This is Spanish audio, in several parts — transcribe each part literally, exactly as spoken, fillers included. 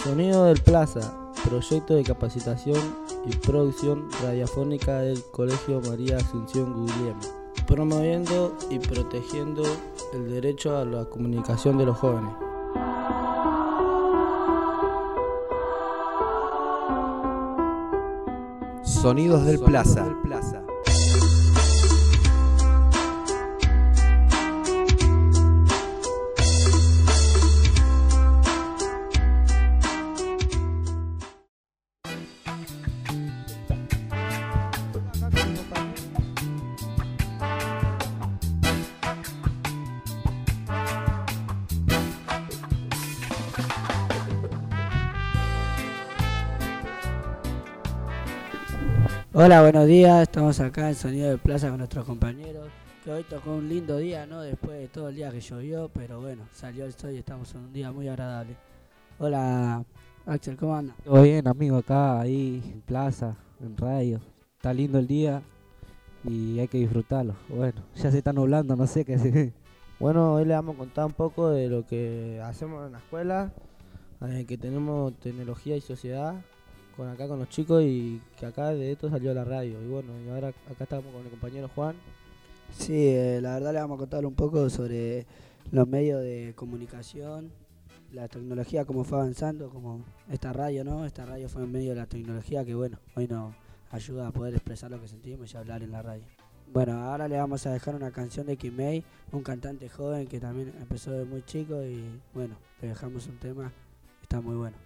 Sonido del Plaza, proyecto de capacitación y producción radiofónica del Colegio María Asunción Guglielmo, promoviendo y protegiendo el derecho a la comunicación de los jóvenes. Sonidos del Plaza. Hola, buenos días, estamos acá en Sonido de Plaza con nuestros compañeros, que hoy tocó un lindo día, ¿no? Después de todo el día que llovió, pero bueno, salió el sol y estamos en un día muy agradable. Hola, Axel, ¿cómo andas? Todo bien, amigo, acá, ahí, en Plaza, en radio. Está lindo el día y hay que disfrutarlo. Bueno, ya se está nublando, no sé qué hacer. Bueno, hoy le vamos a contar un poco de lo que hacemos en la escuela, eh, que tenemos tecnología y sociedad, con acá con los chicos, y que acá de esto salió la radio. Y bueno, y ahora acá estamos con el compañero Juan. Sí, eh, la verdad le vamos a contar un poco sobre los medios de comunicación, la tecnología, cómo fue avanzando, como esta radio, ¿no? Esta radio fue en medio de la tecnología que, bueno, hoy nos ayuda a poder expresar lo que sentimos y hablar en la radio. Bueno, ahora le vamos a dejar una canción de Kimei, un cantante joven que también empezó de muy chico, y bueno, le dejamos un tema que está muy bueno.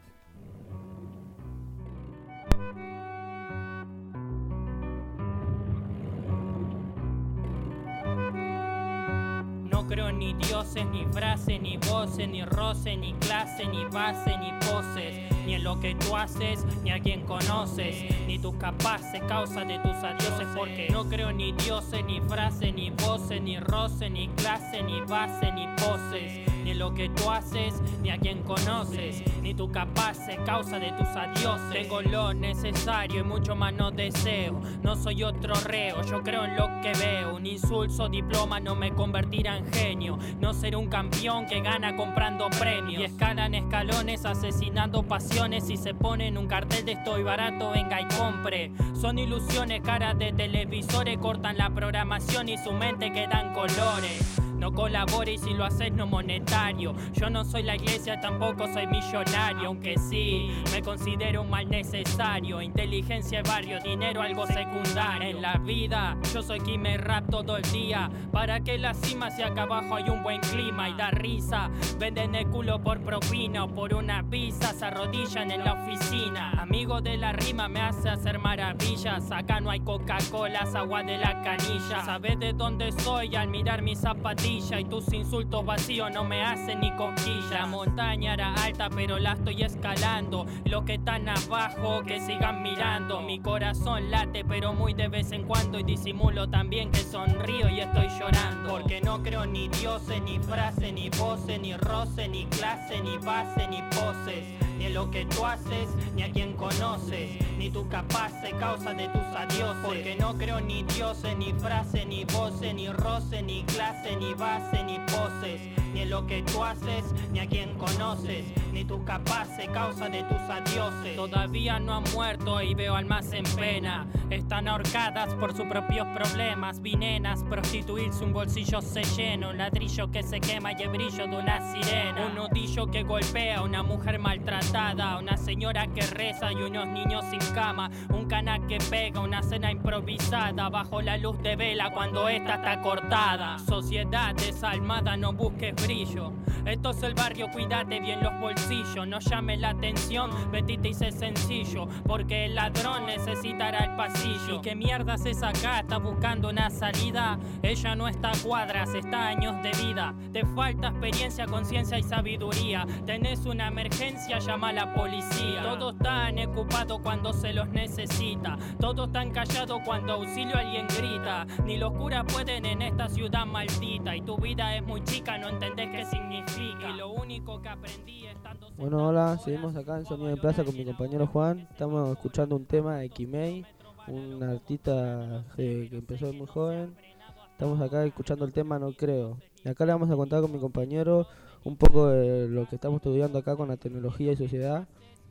No creo ni dioses, ni frases, ni voces, ni roce, ni clase, ni base, ni poses, ni en lo que tú haces, ni a quien conoces, ni tus capaces, causa de tus adioses, porque no creo ni dioses, ni frases, ni voces, ni roce, ni clase, ni base, ni poses, ni en lo que tú haces, ni a quien conoces, ni tus capaces, causa de tus adioses. Tengo lo necesario y mucho más no deseo, no soy otro reo, yo creo en lo que veo, un insulso diploma no me convertirá en genio, no seré un campeón que gana comprando premios y escalan escalones asesinando pasiones y se ponen un cartel de estoy barato, venga y compre. Son ilusiones, caras de televisores, cortan la programación y su mente quedan colores. No colabore y si lo haces no monetario. Yo no soy la iglesia, tampoco soy millonario, aunque sí me considero un mal necesario. Inteligencia de barrio, dinero algo secundario. En la vida yo soy quien me rap todo el día, para que la cima si acá abajo hay un buen clima y da risa. Venden el culo por propina o por una visa, se arrodillan en la oficina. Amigo de la rima me hace hacer maravillas. Acá no hay Coca-Cola, es agua de la canilla. Sabes de dónde soy al mirar mis zapatillas, y tus insultos vacíos no me hacen ni cosquillas. La montaña era alta pero la estoy escalando, los que están abajo que sigan mirando. Mi corazón late pero muy de vez en cuando, y disimulo también que sonrío y estoy llorando, porque no creo ni dioses, ni frase, ni voces, ni roce, ni clase, ni base, ni poses, ni en lo que tú haces, ni a quien conoces, ni tu capaces, causa de tus adioses. Porque no creo ni dioses, ni frase, ni voces, ni roce, ni clase, ni base, ni poses, ni en lo que tú haces, ni a quien conoces, ni tus capaces, causa de tus adioses. Todavía no han muerto y veo almas en pena, están ahorcadas por sus propios problemas. Vi nenas prostituirse, un bolsillo se llena, un ladrillo que se quema y el brillo de una sirena, un nudillo que golpea, una mujer maltratada, una señora que reza y unos niños sin cama, un canal que pega, una cena improvisada bajo la luz de vela cuando esta está cortada. Sociedad desalmada, no busques brillo, esto es el barrio, cuídate bien los bolsillos, no llames la atención, vestite y sé sencillo, porque el ladrón necesitará el pasillo. ¿Y qué mierda haces acá? ¿Estás buscando una salida? Ella no está a cuadras, está a años de vida. Te falta experiencia, conciencia y sabiduría. Tenés una emergencia, llama a la policía. Todos están ocupados cuando se los necesita, todos están callados cuando auxilio alguien grita. Ni los curas pueden en esta ciudad maldita, y tu vida es muy chica, no entendés qué significa. Y lo único que aprendí estando... Bueno, hola, seguimos acá en Sonido de Plaza con mi compañero Juan. Estamos escuchando un tema de Kimei, un artista que, que empezó muy joven. Estamos acá escuchando el tema No Creo. Y acá le vamos a contar con mi compañero un poco de lo que estamos estudiando acá con la tecnología y sociedad.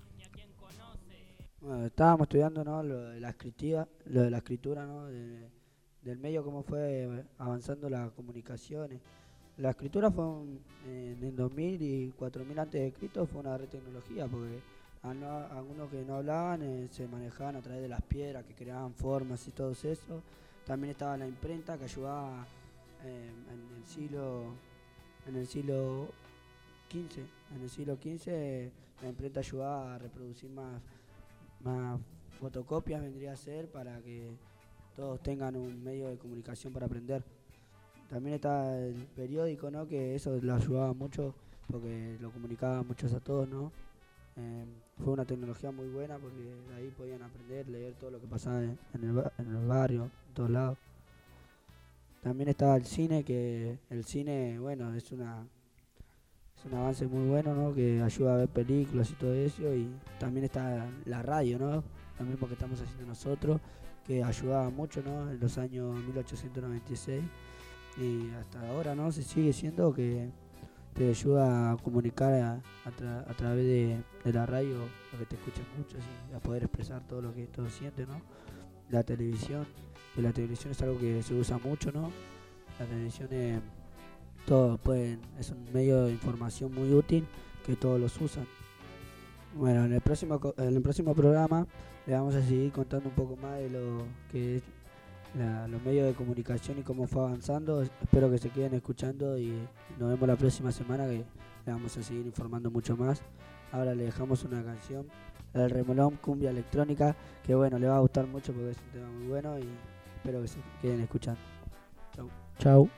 Bueno, estábamos estudiando, ¿no? Lo de la escritura, lo de la escritura, ¿no? De- del medio, cómo fue avanzando las comunicaciones. La escritura fue un- en el dos mil y cuatro mil antes de Cristo fue una gran tecnología, porque a no- algunos que no hablaban eh, se manejaban a través de las piedras que creaban formas y todo eso. También estaba la imprenta que ayudaba eh, en el siglo en el siglo quince. En el siglo quince la imprenta ayudaba a reproducir más, más fotocopias, vendría a ser, para que todos tengan un medio de comunicación para aprender. También está el periódico, ¿no? Que eso lo ayudaba mucho porque lo comunicaba muchos a todos, ¿no? Eh, fue una tecnología muy buena porque de ahí podían aprender, leer todo lo que pasaba en, en el, ba- en el barrio, en todos lados. También estaba el cine, que el cine, bueno, es una es un avance muy bueno, ¿no? Que ayuda a ver películas y todo eso. Y también está la radio, ¿no? Lo mismo que estamos haciendo nosotros, que ayudaba mucho, ¿no? En los años mil ochocientos noventa y seis y hasta ahora, ¿no? Se sigue siendo que te ayuda a comunicar a, a, tra- a través de, de la radio, lo que te escuchan mucho, así, a poder expresar todo lo que todos sienten, ¿no? La televisión, que la televisión es algo que se usa mucho, ¿no? La televisión es, todo pueden, es un medio de información muy útil que todos los usan. Bueno, en el próximo co- en el próximo programa le vamos a seguir contando un poco más de lo que es la- los medios de comunicación y cómo fue avanzando. Es- Espero que se queden escuchando y nos vemos la próxima semana, que le vamos a seguir informando mucho más. Ahora le dejamos una canción, la del Remolón, cumbia electrónica, que bueno, le va a gustar mucho porque es un tema muy bueno y espero que se queden escuchando. Chau. Chau.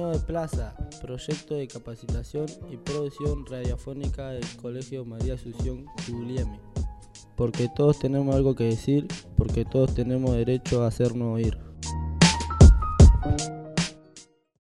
Sonido de Plaza, proyecto de capacitación y producción radiofónica del Colegio María Asunción Guglielmi. Porque todos tenemos algo que decir, porque todos tenemos derecho a hacernos oír.